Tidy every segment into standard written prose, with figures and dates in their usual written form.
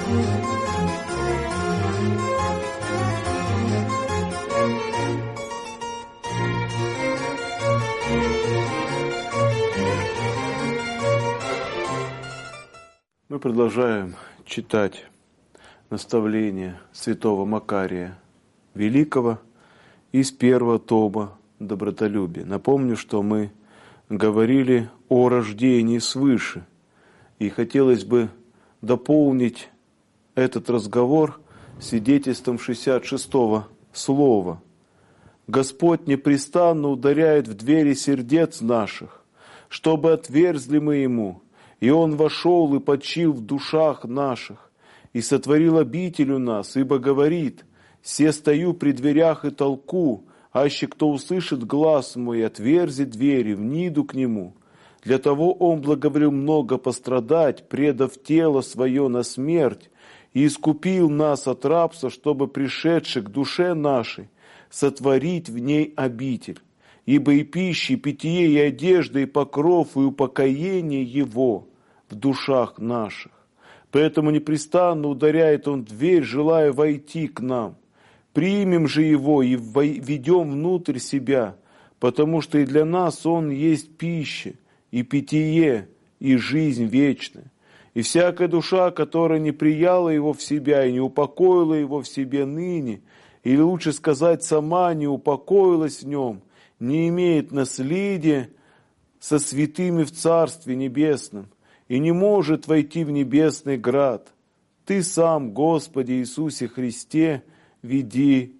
Мы продолжаем читать наставления святого Макария Великого из первого тома «Добротолюбие». Напомню, что мы говорили о рождении свыше, и хотелось бы дополнить этот разговор свидетельством 66-го слова. «Господь непрестанно ударяет в двери сердец наших, чтобы отверзли мы Ему, и Он вошел и почил в душах наших, и сотворил обитель у нас, ибо говорит: се стою при дверях и толку, аще кто услышит глас мой, отверзит двери, вниду к нему. Для того Он благоволил много пострадать, предав тело свое на смерть, и искупил нас от рабства, чтобы, пришедший к душе нашей, сотворить в ней обитель. Ибо и пища, и питье, и одежда, и покров, и упокоение Его в душах наших. Поэтому непрестанно ударяет Он в дверь, желая войти к нам. Примем же Его и ведем внутрь себя, потому что и для нас Он есть пища, и питье, и жизнь вечная. И всякая душа, которая не прияла Его в себя и не упокоила Его в себе ныне, или лучше сказать, сама не упокоилась в Нем, не имеет наследия со святыми в Царстве Небесном и не может войти в небесный град. Ты сам, Господи Иисусе Христе, веди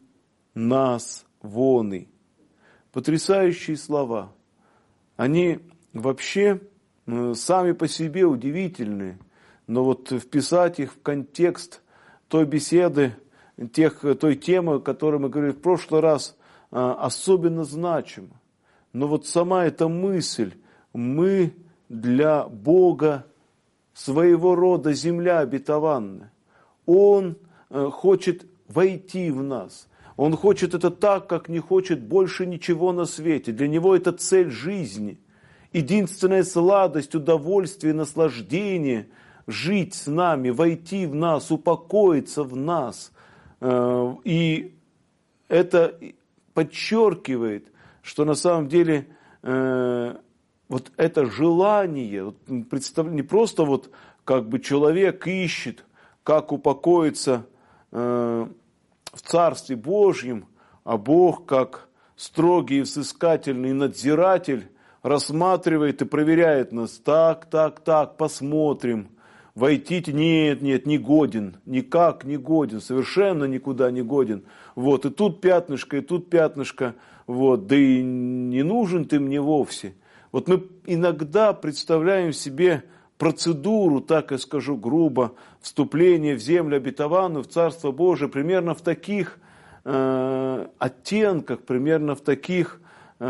нас воны». Потрясающие слова. Они вообще сами по себе удивительные, но вот вписать их в контекст той беседы, той темы, о которой мы говорили в прошлый раз, особенно значимо. Но вот сама эта мысль, мы для Бога своего рода земля обетованная. Он хочет войти в нас. Он хочет это так, как не хочет больше ничего на свете. Для Него это цель жизни. Единственная сладость, удовольствие, наслаждение – жить с нами, войти в нас, упокоиться в нас. И это подчеркивает, что на самом деле вот это желание, не просто вот как бы человек ищет, как упокоиться в Царстве Божьем, а Бог, как строгий взыскательный надзиратель, рассматривает и проверяет нас. Так, посмотрим. Войти нет, не годен, никак не годен, совершенно никуда не годен. Вот, и тут пятнышко, вот, да и не нужен ты мне вовсе. Вот мы иногда представляем себе процедуру, так я скажу грубо, вступления в землю обетованную, в Царство Божие, примерно в таких оттенках, примерно в таких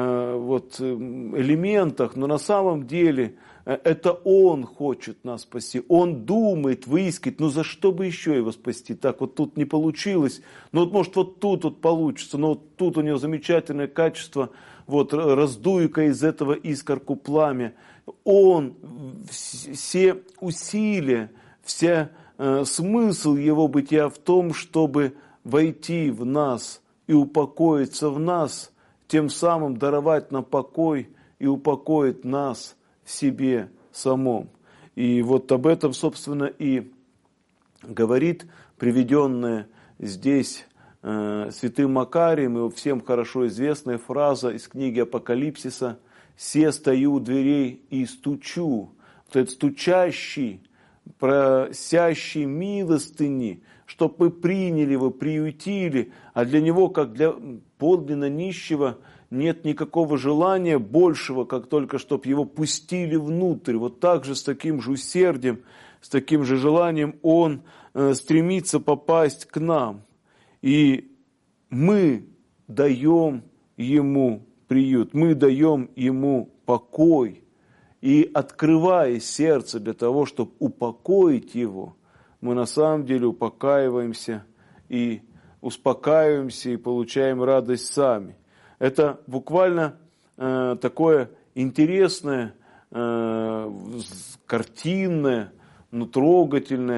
элементах, но на самом деле это Он хочет нас спасти. Он думает, выискивает, за что бы еще Его спасти? Так, вот тут не получилось, может вот тут вот получится, но вот тут у Него замечательное качество, вот раздуй-ка из этого искорку пламя. Он, все усилия, вся смысл Его бытия в том, чтобы войти в нас и упокоиться в нас, тем самым даровать нам покой и упокоить нас в себе самом. И вот об этом, собственно, и говорит приведенная здесь святым Макарием, и всем хорошо известная фраза из книги Апокалипсиса: «Се стою у дверей и стучу». Вот этот стучащий, просящий милостыни, чтобы мы приняли его, приютили, а для него, как для подлинно нищего, нет никакого желания большего, как только чтобы его пустили внутрь. Вот так же, с таким же усердием, с таким же желанием он стремится попасть к нам. И мы даем ему приют, мы даем ему покой. И открывая сердце для того, чтобы упокоить его, мы на самом деле упокаиваемся и успокаиваемся и получаем радость сами. Это буквально такое интересное, картинное, но трогательное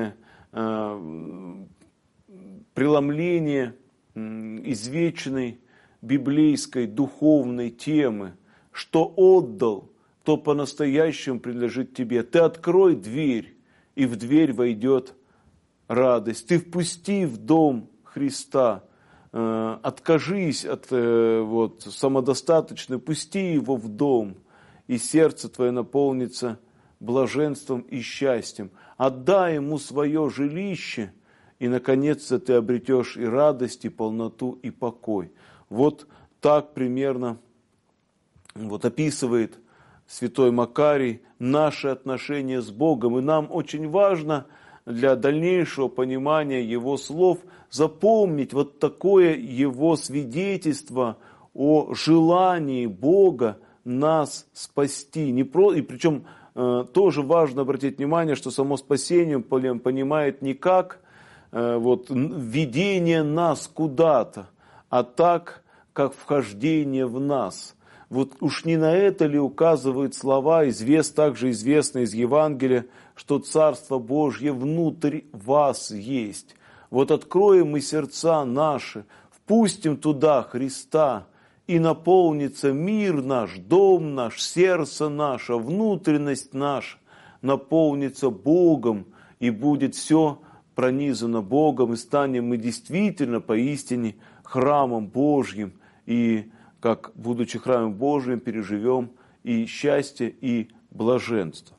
преломление извечной библейской духовной темы, что отдал, то по-настоящему принадлежит тебе. Ты открой дверь, и в дверь войдет радость. Ты впусти в дом Христа, откажись от самодостаточности, пусти его в дом, и сердце твое наполнится блаженством и счастьем. Отдай ему свое жилище, и, наконец-то, ты обретешь и радость, и полноту, и покой. Вот так примерно описывает святой Макарий наши отношения с Богом. И нам очень важно для дальнейшего понимания его слов запомнить вот такое его свидетельство о желании Бога нас спасти. И причем тоже важно обратить внимание, что само спасение понимает не как введение нас куда-то, а так, как вхождение в нас. Вот уж не на это ли указывают слова, также известные из Евангелия, что Царство Божье внутрь вас есть. Вот откроем мы сердца наши, впустим туда Христа, и наполнится мир наш, дом наш, сердце наше, внутренность наша наполнится Богом, и будет все пронизано Богом, и станем мы действительно поистине храмом Божьим, и как, будучи храмом Божьим, переживем и счастье, и блаженство.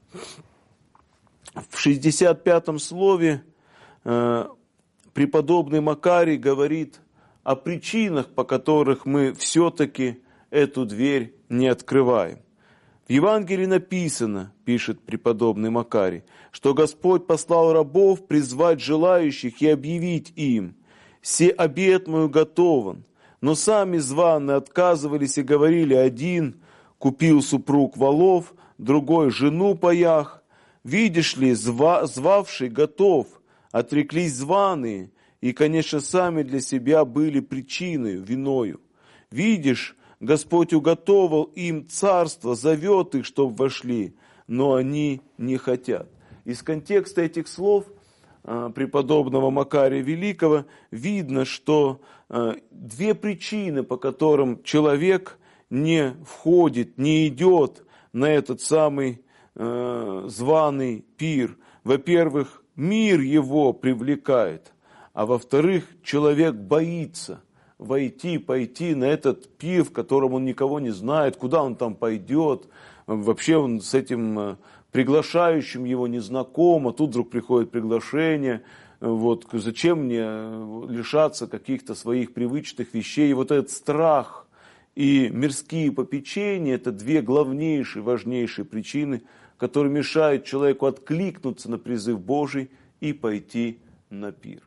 В 65-м слове преподобный Макарий говорит о причинах, по которых мы все-таки эту дверь не открываем. В Евангелии написано, пишет преподобный Макарий, что Господь послал рабов призвать желающих и объявить им: «Се обет мой готован». Но сами званые отказывались и говорили: один купил супруг волов, другой жену паях. Видишь ли, звавший готов, отреклись званые, и, конечно, сами для себя были причиной, виною. Видишь, Господь уготовал им царство, зовет их, чтоб вошли, но они не хотят. Из контекста этих слов преподобного Макария Великого видно, что две причины, по которым человек не входит, не идет на этот самый званый пир. Во-первых, мир его привлекает, а во-вторых, человек боится пойти на этот пир, в котором он никого не знает, куда он там пойдет. Вообще он с этим приглашающим его не знаком, а тут вдруг приходит приглашение. Зачем мне лишаться каких-то своих привычных вещей? И вот этот страх и мирские попечения – это две главнейшие, важнейшие причины, которые мешают человеку откликнуться на призыв Божий и пойти на пир.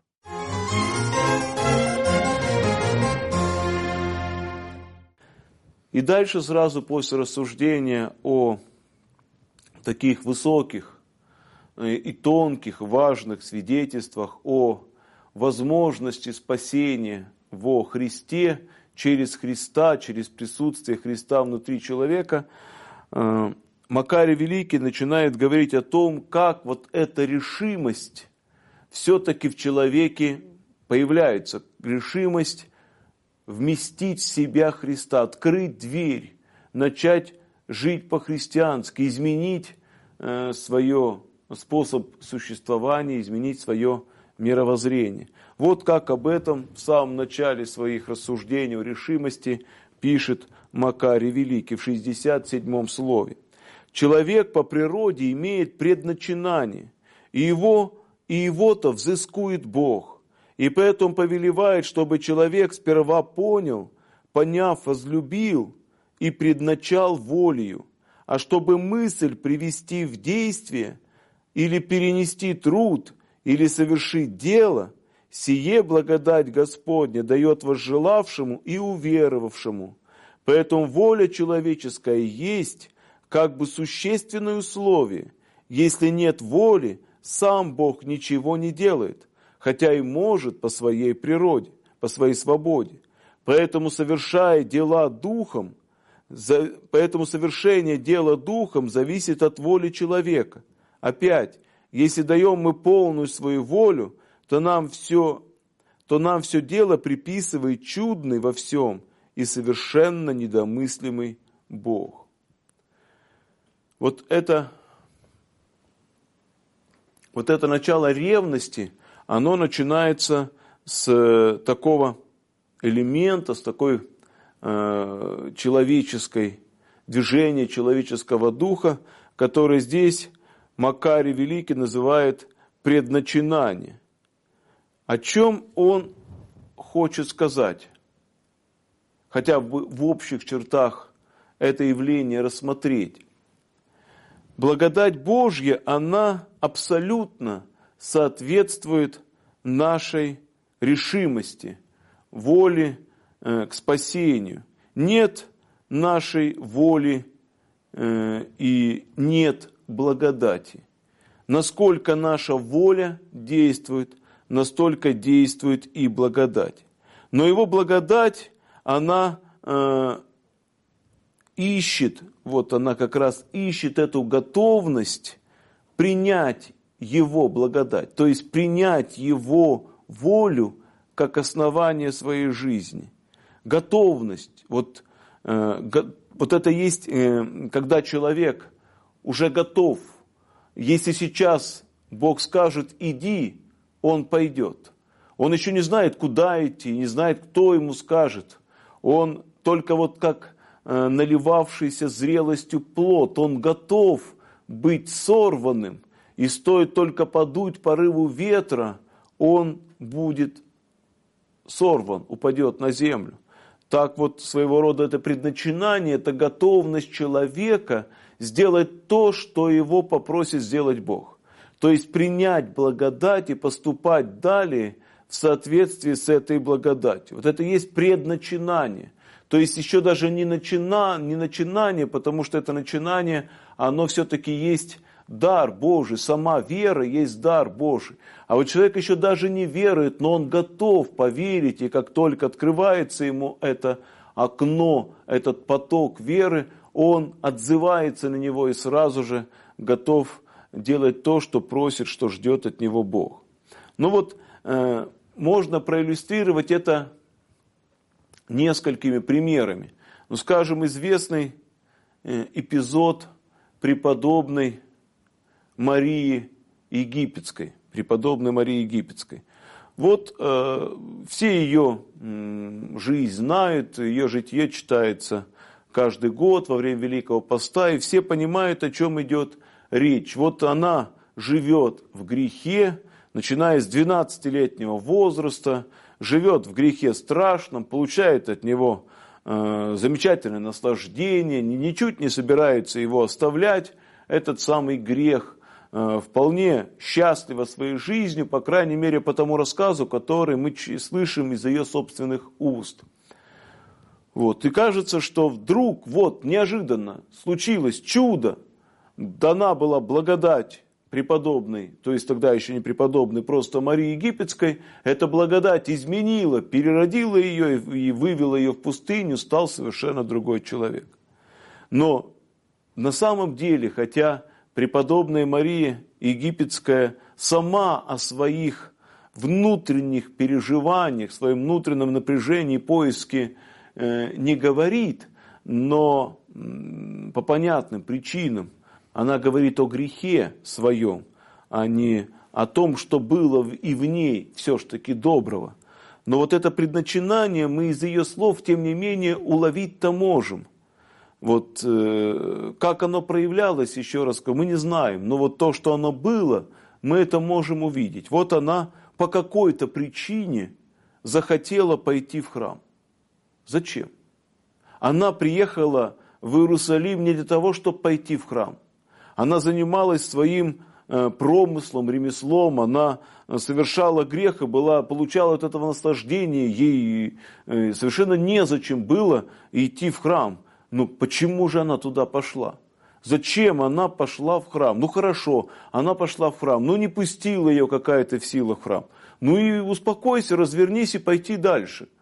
И дальше сразу после рассуждения о таких высоких и тонких, важных свидетельствах о возможности спасения во Христе, через Христа, через присутствие Христа внутри человека, Макарий Великий начинает говорить о том, как вот эта решимость все-таки в человеке появляется. Решимость вместить в себя Христа, открыть дверь, начать жить по-христиански, изменить свой способ существования, изменить свое мировоззрение. Вот как об этом в самом начале своих рассуждений о решимости пишет Макарий Великий в 67-м слове. Человек по природе имеет предначинание, и его-то взыскует Бог. И поэтому повелевает, чтобы человек сперва понял, поняв, возлюбил и предначал волею, а чтобы мысль привести в действие или перенести труд, или совершить дело, сие благодать Господня дает возжелавшему и уверовавшему. Поэтому воля человеческая есть как бы существенное условие. Если нет воли, сам Бог ничего не делает, хотя и может по своей природе, по своей свободе. Поэтому совершение дела духом зависит от воли человека. Опять, если даем мы полную свою волю, то нам все дело приписывает чудный во всем и совершенно недомыслимый Бог. Вот это начало ревности, оно начинается с такого элемента, с такой человеческой движения, человеческого духа, который здесь Макарий Великий называет предначинание. О чем он хочет сказать? Хотя бы в общих чертах это явление рассмотреть. Благодать Божья, она абсолютно соответствует нашей решимости, воле к спасению. Нет нашей воли и нет благодати. Насколько наша воля действует, настолько действует и благодать. Но его благодать, она ищет, вот она как раз ищет эту готовность принять его благодать, то есть принять его волю как основание своей жизни. Готовность, вот это есть, когда человек уже готов. Если сейчас Бог скажет «иди», он пойдет. Он еще не знает, куда идти, не знает, кто ему скажет. Он только вот как наливавшийся зрелостью плод, он готов быть сорванным. И стоит только подуть порыву ветра, он будет сорван, упадет на землю. Так вот, своего рода это предначинание, это готовность человека сделать то, что его попросит сделать Бог. То есть принять благодать и поступать далее в соответствии с этой благодатью. Вот это и есть предначинание. То есть еще даже не начинание, потому что это начинание, оно все-таки есть дар Божий, сама вера есть дар Божий. А вот человек еще даже не верует, но он готов поверить, и как только открывается ему это окно, этот поток веры, он отзывается на него и сразу же готов делать то, что просит, что ждет от него Бог. Ну вот, можно проиллюстрировать это несколькими примерами. Ну, скажем, известный эпизод преподобной Марии Египетской. Преподобной Марии Египетской. Вот все ее жизнь знают, ее житие читается каждый год во время Великого Поста, и все понимают, о чем идет речь. Вот она живет в грехе, начиная с 12-летнего возраста, живет в грехе страшном, получает от него замечательное наслаждение, ничуть не собирается его оставлять, этот самый грех, вполне счастлива своей жизнью, по крайней мере, по тому рассказу, который мы слышим из ее собственных уст. Вот. И кажется, что вдруг, вот, неожиданно случилось чудо, дана была благодать преподобной, то есть тогда еще не преподобной, просто Марии Египетской, эта благодать изменила, переродила ее и вывела ее в пустыню, стал совершенно другой человек. Но на самом деле, хотя преподобная Мария Египетская сама о своих внутренних переживаниях, своем внутреннем напряжении, поиске не говорит, но по понятным причинам она говорит о грехе своем, а не о том, что было и в ней все-таки доброго. Но вот это предначинание мы из ее слов, тем не менее, уловить-то можем. Вот как оно проявлялось, еще раз скажу, мы не знаем, но вот то, что оно было, мы это можем увидеть. Вот она по какой-то причине захотела пойти в храм. Зачем? Она приехала в Иерусалим не для того, чтобы пойти в храм. Она занималась своим промыслом, ремеслом, она совершала грех и получала от этого наслаждение, ей совершенно незачем было идти в храм. Ну почему же она туда пошла? Зачем она пошла в храм? Ну хорошо, она пошла в храм, но не пустила ее какая-то сила в храм. Ну и успокойся, развернись и пойти дальше.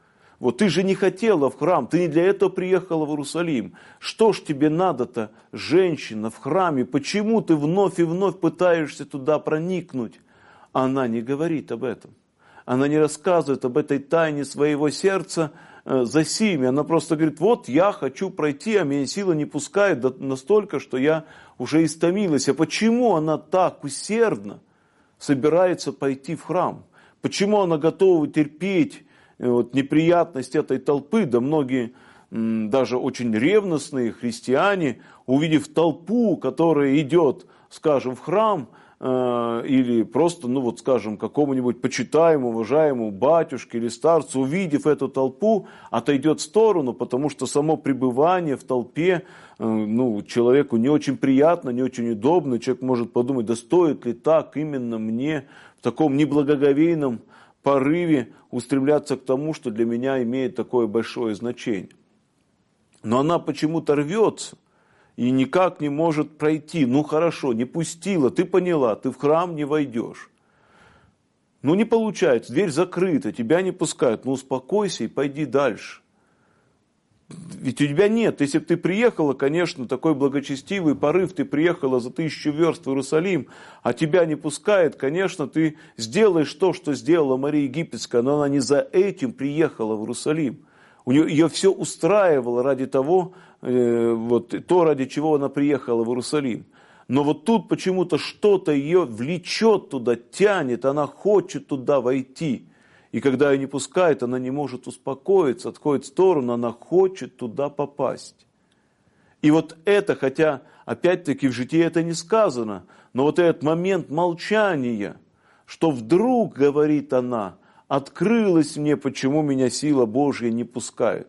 Вот ты же не хотела в храм, ты не для этого приехала в Иерусалим. Что ж тебе надо-то, женщина, в храме? Почему ты вновь и вновь пытаешься туда проникнуть? Она не говорит об этом. Она не рассказывает об этой тайне своего сердца за сими. Она просто говорит, вот я хочу пройти, а меня сила не пускает настолько, что я уже истомилась. А почему она так усердно собирается пойти в храм? Почему она готова терпеть неприятность этой толпы? Да многие, даже очень ревностные христиане, увидев толпу, которая идет, скажем, в храм, или просто, скажем, какому-нибудь почитаемому, уважаемому батюшке или старцу, увидев эту толпу, отойдет в сторону, потому что само пребывание в толпе, человеку не очень приятно, не очень удобно. Человек может подумать, да стоит ли так именно мне в таком неблагоговейном порыве устремляться к тому, что для меня имеет такое большое значение. Но она почему-то рвется и никак не может пройти. Хорошо, не пустила, ты поняла, ты в храм не войдешь. Не получается, дверь закрыта, тебя не пускают. Успокойся и пойди дальше. Ведь у тебя нет, если бы ты приехала, конечно, такой благочестивый порыв, ты приехала за 1000 верст в Иерусалим, а тебя не пускает, конечно, ты сделаешь то, что сделала Мария Египетская, но она не за этим приехала в Иерусалим. Ее все устраивало ради того, ради чего она приехала в Иерусалим. Но вот тут почему-то что-то ее влечет туда, тянет, она хочет туда войти. И когда ее не пускают, она не может успокоиться, отходит в сторону, она хочет туда попасть. И вот это, хотя опять-таки в житии это не сказано, но вот этот момент молчания, что вдруг, говорит она, открылось мне, почему меня сила Божья не пускает.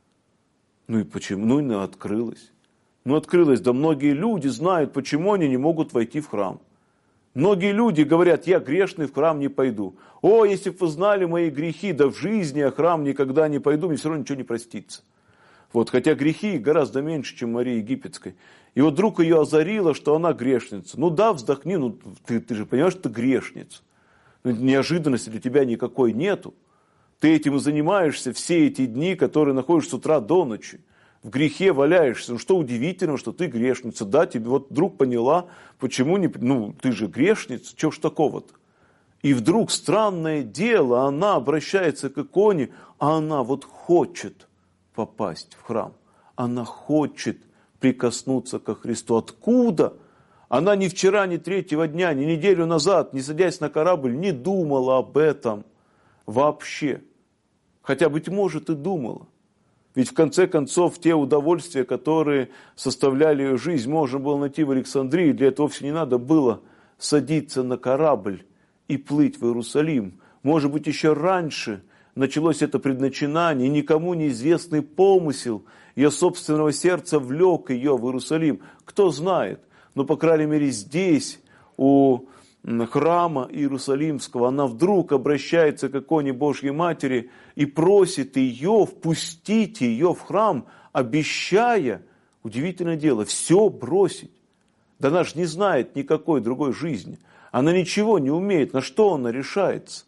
И почему? Открылось. Открылось. Да многие люди знают, почему они не могут войти в храм. Многие люди говорят, я грешный, в храм не пойду. О, если бы вы знали мои грехи, да в жизни я в храм никогда не пойду, мне все равно ничего не простится. Хотя грехи гораздо меньше, чем Марии Египетской. И вдруг ее озарило, что она грешница. Вздохни, ты же понимаешь, что ты грешница. Неожиданности для тебя никакой нету. Ты этим и занимаешься все эти дни, которые находишься с утра до ночи. В грехе валяешься. Что удивительного, что ты грешница. Да, тебе вдруг поняла, почему не... ты же грешница, чего ж такого-то? И вдруг странное дело, она обращается к иконе, а она хочет попасть в храм. Она хочет прикоснуться ко Христу. Откуда? Она ни вчера, ни 3-го дня, ни неделю назад, не садясь на корабль, не думала об этом вообще. Хотя, быть может, и думала. Ведь в конце концов, те удовольствия, которые составляли ее жизнь, можно было найти в Александрии. Для этого вовсе не надо было садиться на корабль и плыть в Иерусалим. Может быть, еще раньше началось это предначинание, и никому неизвестный помысел ее собственного сердца влек ее в Иерусалим. Кто знает, но, по крайней мере, здесь, у храма Иерусалимского, она вдруг обращается к иконе Божьей Матери и просит ее впустить ее в храм, обещая, удивительное дело, все бросить. Да она же не знает никакой другой жизни. Она ничего не умеет. На что она решается?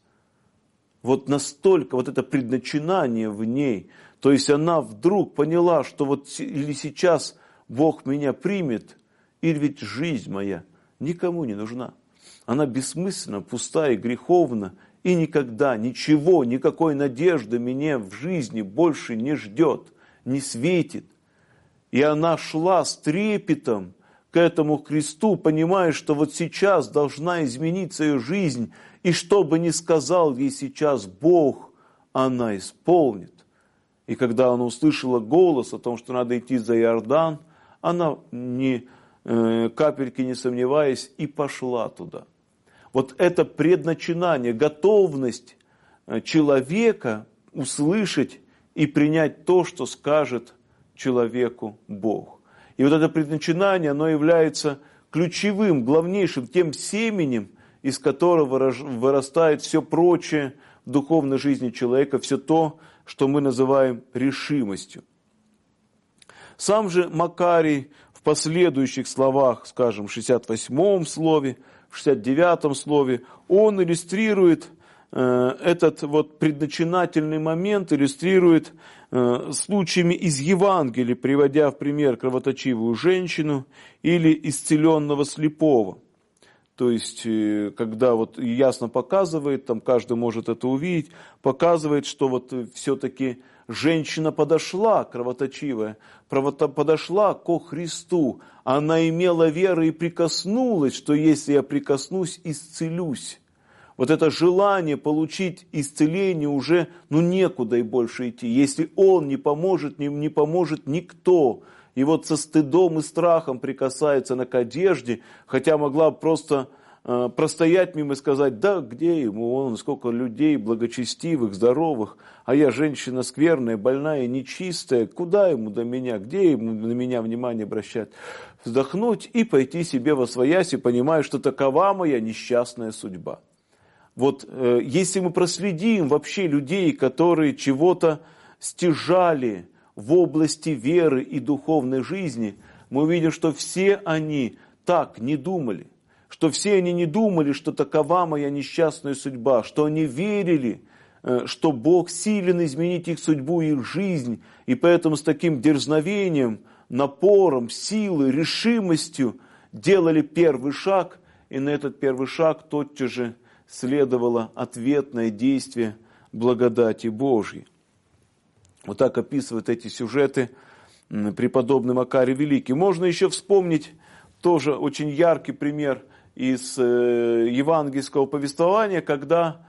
Настолько это предначинание в ней. То есть она вдруг поняла, что или сейчас Бог меня примет, или ведь жизнь моя никому не нужна. Она бессмысленна, пуста и греховна, и никогда ничего, никакой надежды меня в жизни больше не ждет, не светит. И она шла с трепетом к этому кресту, понимая, что сейчас должна измениться ее жизнь, и что бы ни сказал ей сейчас Бог, она исполнит. И когда она услышала голос о том, что надо идти за Иордан, она ни капельки не сомневаясь и пошла туда. Это предначинание, готовность человека услышать и принять то, что скажет человеку Бог. И это предначинание, оно является ключевым, главнейшим, тем семенем, из которого вырастает все прочее в духовной жизни человека, все то, что мы называем решимостью. Сам же Макарий в последующих словах, скажем, в 68-м слове, в 69-м слове, он иллюстрирует этот вот предначинательный момент иллюстрирует случаями из Евангелия, приводя в пример кровоточивую женщину или исцеленного слепого. То есть, когда вот ясно показывает, там каждый может это увидеть, показывает, что вот все-таки женщина подошла, кровоточивая, подошла ко Христу, она имела веру и прикоснулась, что если я прикоснусь, исцелюсь. Вот это желание получить исцеление уже, некуда и больше идти. Если Он не поможет, не поможет никто. И вот со стыдом и страхом прикасается она к одежде, хотя могла просто простоять мимо и сказать, да где ему, он сколько людей благочестивых, здоровых, а я женщина скверная, больная, нечистая, куда ему до меня, где ему на меня внимание обращать? Вздохнуть и пойти себе восвояси, понимая, что такова моя несчастная судьба. Вот если мы проследим вообще людей, которые чего-то стяжали в области веры и духовной жизни, мы увидим, что все они так не думали, что все они не думали, что такова моя несчастная судьба, что они верили, что Бог силен изменить их судьбу и их жизнь, и поэтому с таким дерзновением, напором, силой, решимостью делали первый шаг, и на этот первый шаг тотчас же следовало ответное действие благодати Божьей. Вот так описывают эти сюжеты преподобный Макарий Великий. Можно еще вспомнить тоже очень яркий пример из евангельского повествования, когда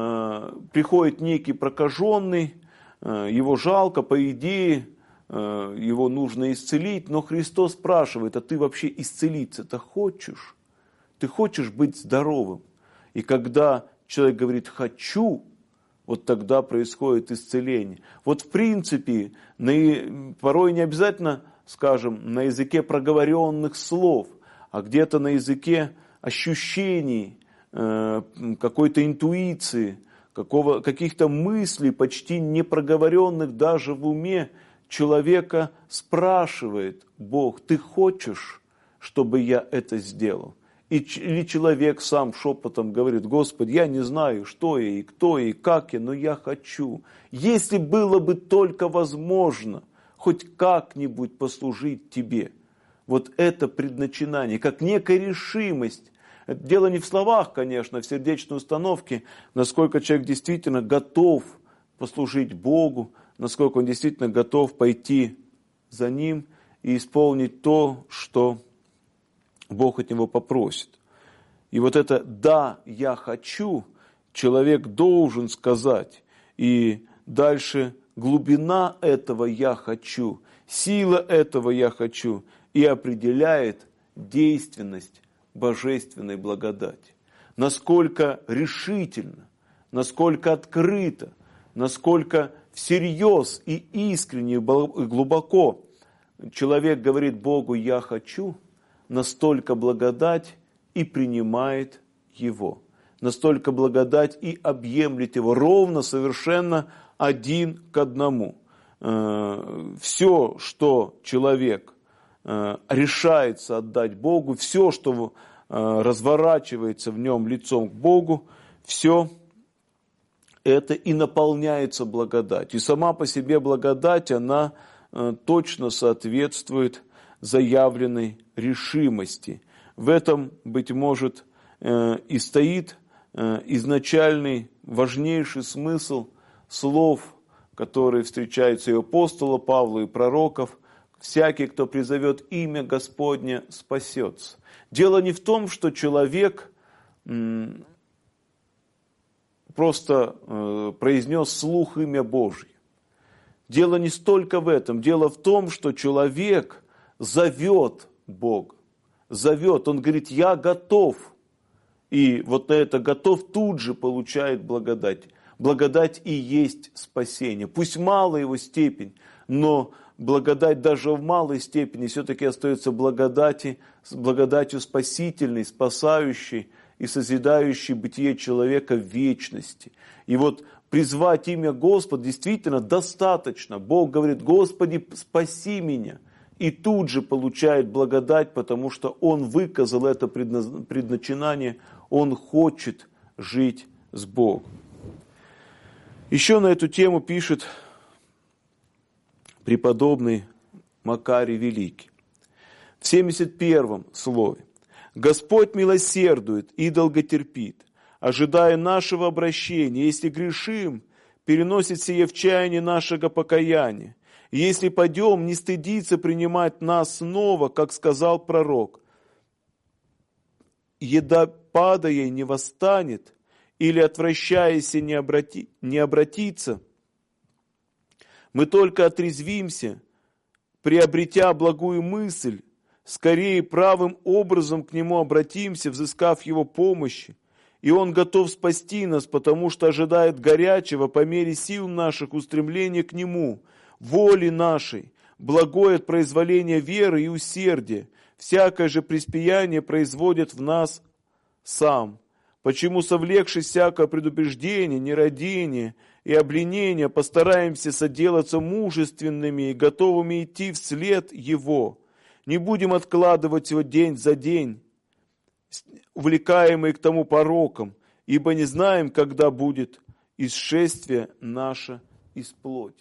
приходит некий прокаженный, его жалко, по идее, его нужно исцелить, но Христос спрашивает, а ты вообще исцелиться-то хочешь? Ты хочешь быть здоровым? И когда человек говорит «хочу», вот тогда происходит исцеление. Вот в принципе, порой не обязательно, скажем, на языке проговоренных слов, а где-то на языке ощущений, какой-то интуиции, каких-то мыслей, почти не проговоренных даже в уме, человека спрашивает Бог, ты хочешь, чтобы я это сделал? Или человек сам шепотом говорит, Господи, я не знаю, что я и кто я и как я, но я хочу. Если было бы только возможно хоть как-нибудь послужить Тебе. Вот это предначинание, как некая решимость. Дело не в словах, конечно, в сердечной установке, насколько человек действительно готов послужить Богу, насколько он действительно готов пойти за Ним и исполнить то, что Бог от него попросит. И вот это «да, я хочу» человек должен сказать. И дальше глубина этого «я хочу», сила этого «я хочу» и определяет действенность божественной благодати. Насколько решительно, насколько открыто, насколько всерьез и искренне и глубоко человек говорит Богу «я хочу», настолько благодать и принимает его. Настолько благодать и объемлет его ровно, совершенно один к одному. Все, что человек решается отдать Богу, все, что разворачивается в нем лицом к Богу, все это и наполняется благодатью. И сама по себе благодать, она точно соответствует заявленной решимости. В этом, быть может, и стоит изначальный, важнейший смысл слов, которые встречаются и у апостола Павла, и пророков. «Всякий, кто призовет имя Господне, спасется». Дело не в том, что человек просто произнес вслух имя Божье. Дело не столько в этом. Дело в том, что человек зовет Бога. Зовет. Он говорит, я готов. И вот на это готов тут же получает благодать. Благодать и есть спасение. Пусть малая его степень, но благодать даже в малой степени все-таки остается благодатью спасительной, спасающей и созидающей бытие человека в вечности. И вот призвать имя Господа действительно достаточно. Бог говорит, Господи, спаси меня. И тут же получает благодать, потому что Он выказал это предначинание, Он хочет жить с Богом. Еще на эту тему пишет преподобный Макарий Великий. В 71 слове. «Господь милосердует и долготерпит, ожидая нашего обращения. Если грешим, переносит сие в чаяние нашего покаяния. И если падем, не стыдится принимать нас снова, как сказал пророк. Еда падая не восстанет, или отвращаясь не обратится. Мы только отрезвимся, приобретя благую мысль, скорее правым образом к Нему обратимся, взыскав Его помощи. И Он готов спасти нас, потому что ожидает горячего по мере сил наших устремления к Нему, воли нашей, благое от произволения веры и усердия. Всякое же преспияние производит в нас сам. Почему, совлекшись всякое предупреждение, нерадение и обленение, постараемся соделаться мужественными и готовыми идти вслед Его. Не будем откладывать его день за день, увлекаемые к тому порокам, ибо не знаем, когда будет исшествие наше из плоти».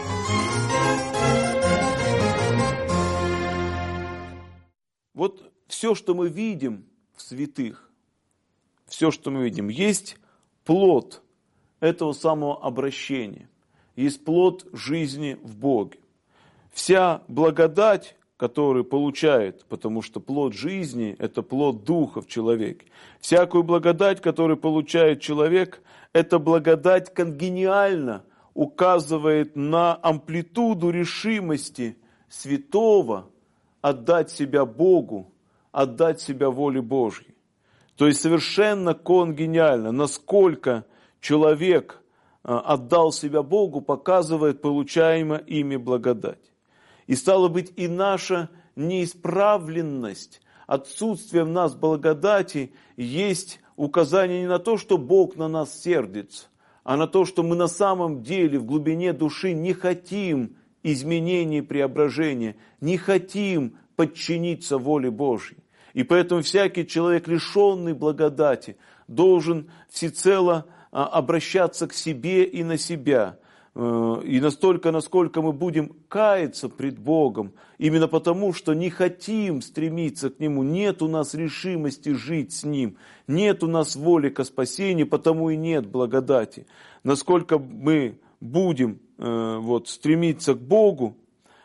Вот все, что мы видим в святых, все, что мы видим, есть плод этого самого обращения, есть плод жизни в Боге. Вся благодать, которую получает, потому что плод жизни – это плод Духа в человеке. Всякую благодать, которую получает человек, эта благодать конгениально указывает на амплитуду решимости святого отдать себя Богу, отдать себя воле Божьей. То есть совершенно конгениально, насколько человек отдал себя Богу, показывает получаемая ими благодать. И стало быть, и наша неисправленность, отсутствие в нас благодати есть указание не на то, что Бог на нас сердится, а на то, что мы на самом деле в глубине души не хотим изменений, преображения, не хотим подчиниться воле Божьей. И поэтому всякий человек, лишенный благодати, должен всецело обращаться к себе и на себя. И настолько, насколько мы будем каяться пред Богом, именно потому, что не хотим стремиться к Нему, нет у нас решимости жить с Ним, нет у нас воли ко спасению, потому и нет благодати. Насколько мы будем стремиться к Богу,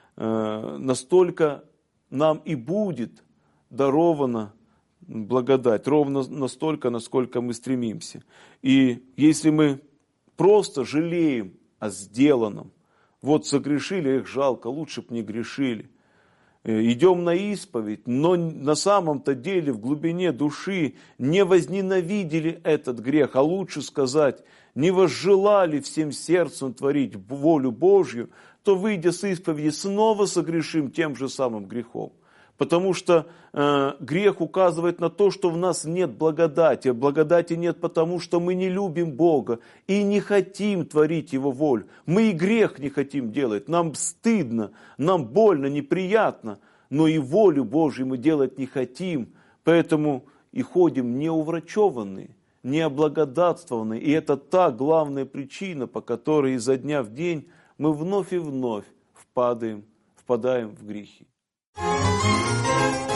настолько нам и будет дарована благодать, ровно настолько, насколько мы стремимся. И если мы просто жалеем о сделанном, вот согрешили, их жалко, лучше б не грешили, идем на исповедь, но на самом-то деле в глубине души не возненавидели этот грех, а лучше сказать, не возжелали всем сердцем творить волю Божью, то, выйдя с исповеди, снова согрешим тем же самым грехом. Потому что грех указывает на то, что в нас нет благодати. А благодати нет потому, что мы не любим Бога и не хотим творить Его волю. Мы и грех не хотим делать. Нам стыдно, нам больно, неприятно. Но и волю Божью мы делать не хотим. Поэтому и ходим неуврачеванные, необлагодатствованные. И это та главная причина, по которой изо дня в день мы вновь и вновь впадаем в грехи. Thank you.